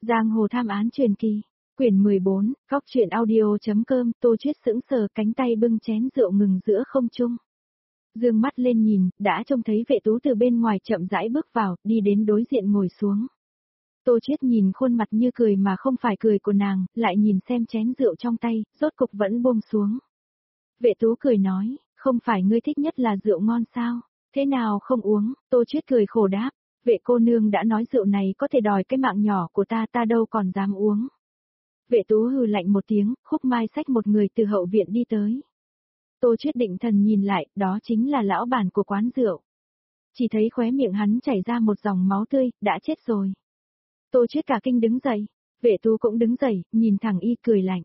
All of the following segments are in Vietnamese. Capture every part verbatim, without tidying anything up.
Giang hồ tham án truyền kỳ, quyển mười bốn, góc truyện audio.com, Tô Chuyết sững sờ cánh tay bưng chén rượu ngừng giữa không trung. Dương mắt lên nhìn, đã trông thấy Vệ Tú từ bên ngoài chậm rãi bước vào, đi đến đối diện ngồi xuống. Tô Chuyết nhìn khuôn mặt như cười mà không phải cười của nàng, lại nhìn xem chén rượu trong tay, rốt cục vẫn buông xuống. Vệ Tú cười nói, không phải ngươi thích nhất là rượu ngon sao, thế nào không uống, Tô Chuyết cười khổ đáp. Vệ cô nương đã nói rượu này có thể đòi cái mạng nhỏ của ta, ta đâu còn dám uống. Vệ Tú hừ lạnh một tiếng, Khúc Mai xách một người từ hậu viện đi tới. Tô Chuyết định thần nhìn lại, đó chính là lão bản của quán rượu. Chỉ thấy khóe miệng hắn chảy ra một dòng máu tươi, đã chết rồi. Tô Chuyết cả kinh đứng dậy, Vệ Tú cũng đứng dậy, nhìn thẳng y cười lạnh.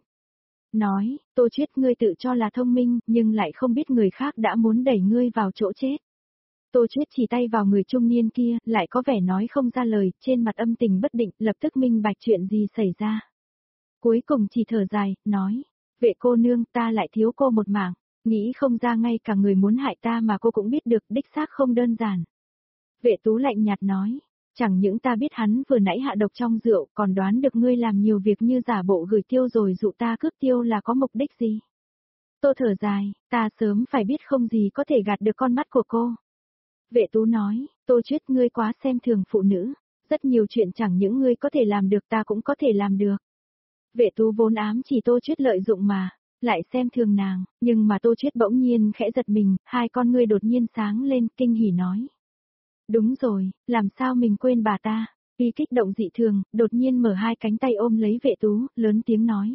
Nói, Tô Chuyết ngươi tự cho là thông minh, nhưng lại không biết người khác đã muốn đẩy ngươi vào chỗ chết. Tô Chuyết chỉ tay vào người trung niên kia, lại có vẻ nói không ra lời, trên mặt âm tình bất định, lập tức minh bạch chuyện gì xảy ra. Cuối cùng chỉ thở dài, nói, Vệ cô nương, ta lại thiếu cô một mảng, nghĩ không ra ngay cả người muốn hại ta mà cô cũng biết được, đích xác không đơn giản. Vệ Tú lạnh nhạt nói, chẳng những ta biết hắn vừa nãy hạ độc trong rượu, còn đoán được ngươi làm nhiều việc như giả bộ gửi tiêu rồi dụ ta cướp tiêu là có mục đích gì. Tô thở dài, ta sớm phải biết không gì có thể gạt được con mắt của cô. Vệ Tú nói, Tô Chuyết ngươi quá xem thường phụ nữ, rất nhiều chuyện chẳng những ngươi có thể làm được ta cũng có thể làm được. Vệ Tú vốn ám chỉ Tô Chuyết lợi dụng mà, lại xem thường nàng, nhưng mà Tô Chuyết bỗng nhiên khẽ giật mình, hai con ngươi đột nhiên sáng lên, kinh hỉ nói. Đúng rồi, làm sao mình quên bà ta, vì kích động dị thường, đột nhiên mở hai cánh tay ôm lấy Vệ Tú, lớn tiếng nói.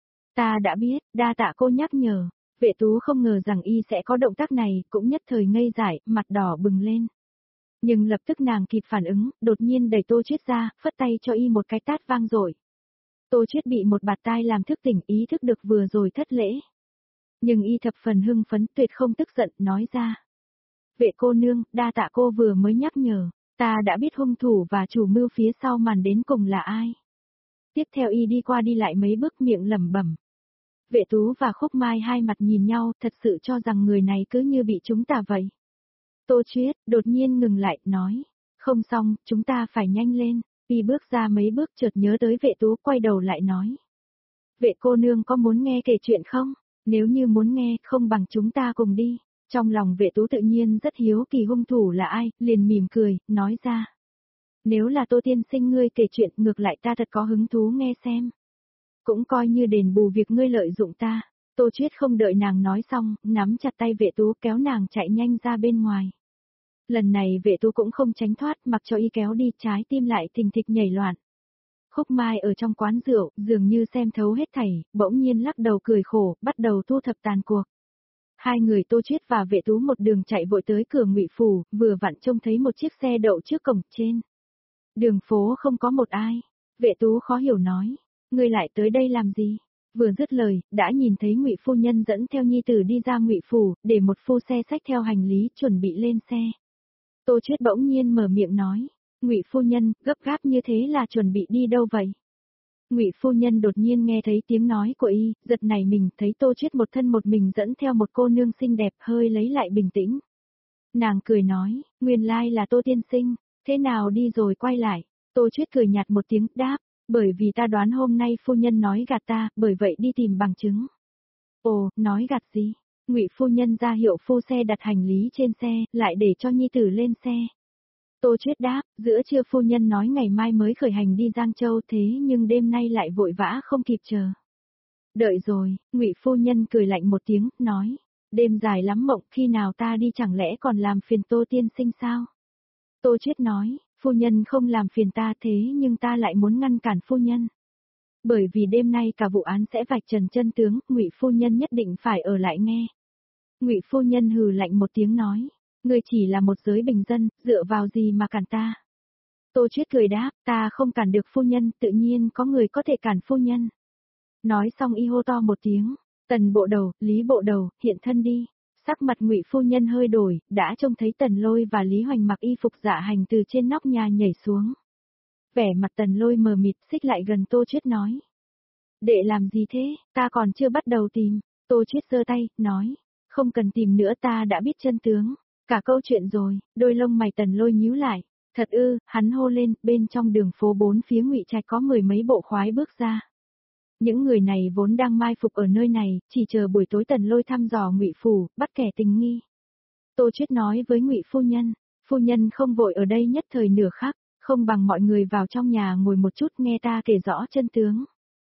Ta đã biết, đa tạ cô nhắc nhở. Vệ Tú không ngờ rằng y sẽ có động tác này, cũng nhất thời ngây dại, mặt đỏ bừng lên. Nhưng lập tức nàng kịp phản ứng, đột nhiên đẩy Tô Chuyết ra, phất tay cho y một cái tát vang dội. Tô Chuyết bị một bạt tai làm thức tỉnh, ý thức được vừa rồi thất lễ. Nhưng y thập phần hưng phấn, tuyệt không tức giận, nói ra. Vệ cô nương, đa tạ cô vừa mới nhắc nhở, ta đã biết hung thủ và chủ mưu phía sau màn đến cùng là ai. Tiếp theo y đi qua đi lại mấy bước miệng lẩm bẩm. Vệ Tú và Khúc Mai hai mặt nhìn nhau, thật sự cho rằng người này cứ như bị chúng ta vậy. Tô Chuyết, đột nhiên ngừng lại, nói, không xong, chúng ta phải nhanh lên, y bước ra mấy bước chợt nhớ tới Vệ Tú, quay đầu lại nói. Vệ cô nương có muốn nghe kể chuyện không? Nếu như muốn nghe, không bằng chúng ta cùng đi. Trong lòng Vệ Tú tự nhiên rất hiếu kỳ hung thủ là ai, liền mỉm cười, nói ra. Nếu là Tô tiên sinh ngươi kể chuyện, ngược lại ta thật có hứng thú nghe xem. Cũng coi như đền bù việc ngươi lợi dụng ta. Tô Chuyết không đợi nàng nói xong, nắm chặt tay Vệ Tú kéo nàng chạy nhanh ra bên ngoài. Lần này Vệ Tú cũng không tránh thoát, mặc cho y kéo đi, trái tim lại thình thịch nhảy loạn. Khúc Mai ở trong quán rượu, dường như xem thấu hết thảy, bỗng nhiên lắc đầu cười khổ, bắt đầu thu thập tàn cuộc. Hai người Tô Chuyết và Vệ Tú một đường chạy vội tới cửa Ngụy phủ, vừa vặn trông thấy một chiếc xe đậu trước cổng trên. Đường phố không có một ai. Vệ Tú khó hiểu nói. Ngươi lại tới đây làm gì? Vừa dứt lời, đã nhìn thấy Ngụy phu nhân dẫn theo nhi tử đi ra Ngụy phủ, để một phu xe xách theo hành lý, chuẩn bị lên xe. Tô Chuyết bỗng nhiên mở miệng nói, Ngụy phu nhân, gấp gáp như thế là chuẩn bị đi đâu vậy? Ngụy phu nhân đột nhiên nghe thấy tiếng nói của y, giật nảy mình, thấy Tô Chuyết một thân một mình dẫn theo một cô nương xinh đẹp, hơi lấy lại bình tĩnh. Nàng cười nói, nguyên lai là Tô tiên sinh, thế nào đi rồi quay lại? Tô Chuyết cười nhạt một tiếng, đáp. Bởi vì ta đoán hôm nay phu nhân nói gạt ta, bởi vậy đi tìm bằng chứng. Ồ, nói gạt gì? Ngụy phu nhân ra hiệu phu xe đặt hành lý trên xe, lại để cho nhi tử lên xe. Tô Chuyết đáp, giữa trưa phu nhân nói ngày mai mới khởi hành đi Giang Châu, thế nhưng đêm nay lại vội vã không kịp chờ. Đợi rồi, Ngụy phu nhân cười lạnh một tiếng, nói, đêm dài lắm mộng, khi nào ta đi chẳng lẽ còn làm phiền Tô tiên sinh sao? Tô Chuyết nói, phu nhân không làm phiền ta thế nhưng ta lại muốn ngăn cản phu nhân. Bởi vì đêm nay cả vụ án sẽ vạch trần chân tướng, Ngụy phu nhân nhất định phải ở lại nghe. Ngụy phu nhân hừ lạnh một tiếng nói, ngươi chỉ là một giới bình dân, dựa vào gì mà cản ta? Tô Chuyết cười đáp, ta không cản được phu nhân, tự nhiên có người có thể cản phu nhân. Nói xong y hô to một tiếng, Tần bộ đầu, Lý bộ đầu, hiện thân đi. Sắc mặt Ngụy phu nhân hơi đổi, đã trông thấy Tần Lôi và Lý Hoành mặc y phục dạ hành từ trên nóc nhà nhảy xuống. Vẻ mặt Tần Lôi mờ mịt, xích lại gần Tô Chuyết nói. Đệ làm gì thế, ta còn chưa bắt đầu tìm. Tô Chuyết giơ tay, nói. Không cần tìm nữa, ta đã biết chân tướng. Cả câu chuyện rồi, đôi lông mày Tần Lôi nhíu lại. Thật ư, hắn hô lên, bên trong đường phố bốn phía Ngụy Trạch có mười mấy bộ khoái bước ra. Những người này vốn đang mai phục ở nơi này, chỉ chờ buổi tối Tần Lôi thăm dò Ngụy phủ, bắt kẻ tình nghi. Tô Chuyết nói với Ngụy phu nhân, phu nhân không vội ở đây nhất thời nửa khắc, không bằng mọi người vào trong nhà ngồi một chút nghe ta kể rõ chân tướng.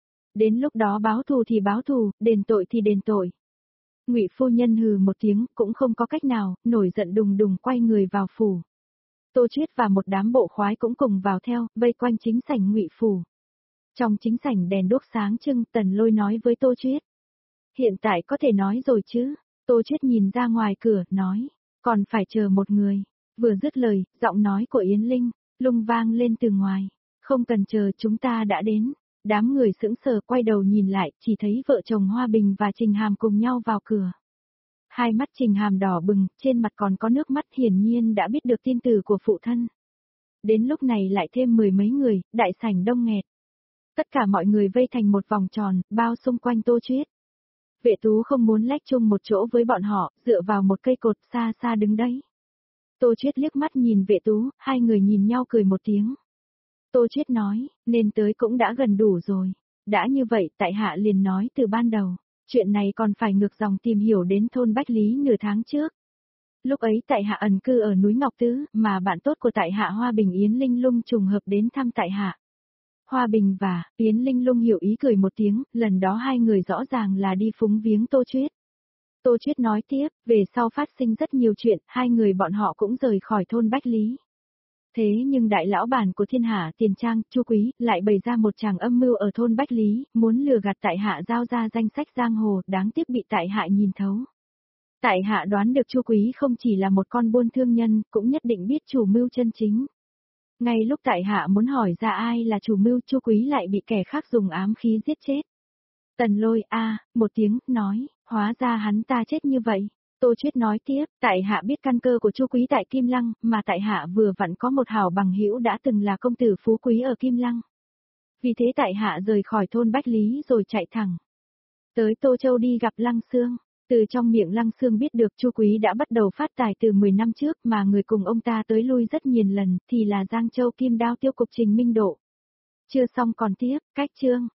Đến lúc đó báo thù thì báo thù, đền tội thì đền tội. Ngụy phu nhân hừ một tiếng, cũng không có cách nào, nổi giận đùng đùng quay người vào phủ. Tô Chuyết và một đám bộ khoái cũng cùng vào theo, vây quanh chính sảnh Ngụy phủ. Trong chính sảnh đèn đuốc sáng trưng, Tần Lôi nói với Tô Chuyết. Hiện tại có thể nói rồi chứ? Tô Chuyết nhìn ra ngoài cửa, nói, còn phải chờ một người. Vừa dứt lời, giọng nói của Yến Linh, lung vang lên từ ngoài. Không cần chờ, chúng ta đã đến. Đám người sững sờ quay đầu nhìn lại, chỉ thấy vợ chồng Hoa Bình và Trình Hàm cùng nhau vào cửa. Hai mắt Trình Hàm đỏ bừng, trên mặt còn có nước mắt, hiển nhiên đã biết được tin từ của phụ thân. Đến lúc này lại thêm mười mấy người, đại sảnh đông nghẹt. Tất cả mọi người vây thành một vòng tròn, bao xung quanh Tô Chuyết. Vệ Tú không muốn lách chung một chỗ với bọn họ, dựa vào một cây cột xa xa đứng đấy. Tô Chuyết liếc mắt nhìn Vệ Tú, hai người nhìn nhau cười một tiếng. Tô Chuyết nói, nên tới cũng đã gần đủ rồi. Đã như vậy, tại hạ liền nói từ ban đầu. Chuyện này còn phải ngược dòng tìm hiểu đến thôn Bách Lý nửa tháng trước. Lúc ấy tại hạ ẩn cư ở núi Ngọc Tứ, mà bạn tốt của tại hạ Hoa Bình Yến Linh Lung trùng hợp đến thăm tại hạ. Hoa Bình và Yến Linh Lung hiểu ý cười một tiếng, lần đó hai người rõ ràng là đi phúng viếng Tô Chuyết. Tô Chuyết nói tiếp, về sau phát sinh rất nhiều chuyện, hai người bọn họ cũng rời khỏi thôn Bách Lý. Thế nhưng đại lão bản của Thiên Hạ Tiền Trang, Chu Quý, lại bày ra một tràng âm mưu ở thôn Bách Lý, muốn lừa gạt tại hạ giao ra danh sách giang hồ, đáng tiếc bị tại hạ nhìn thấu. Tại hạ đoán được Chu Quý không chỉ là một con buôn thương nhân, cũng nhất định biết chủ mưu chân chính. Ngay lúc tại hạ muốn hỏi ra ai là chủ mưu, Chu Quý lại bị kẻ khác dùng ám khí giết chết. Tần Lôi a, một tiếng, nói, hóa ra hắn ta chết như vậy. Tô Chuyết nói tiếp, tại hạ biết căn cơ của Chu Quý tại Kim Lăng, mà tại hạ vừa vặn có một hảo bằng hữu đã từng là công tử phú quý ở Kim Lăng. Vì thế tại hạ rời khỏi thôn Bách Lý rồi chạy thẳng tới Tô Châu đi gặp Lăng Xương. Từ trong miệng Lăng Xương biết được Chu Quý đã bắt đầu phát tài từ mười năm trước, mà người cùng ông ta tới lui rất nhiều lần, thì là Giang Châu Kim Đao tiêu cục Trình Minh Độ. Chưa xong còn tiếp, cách chương.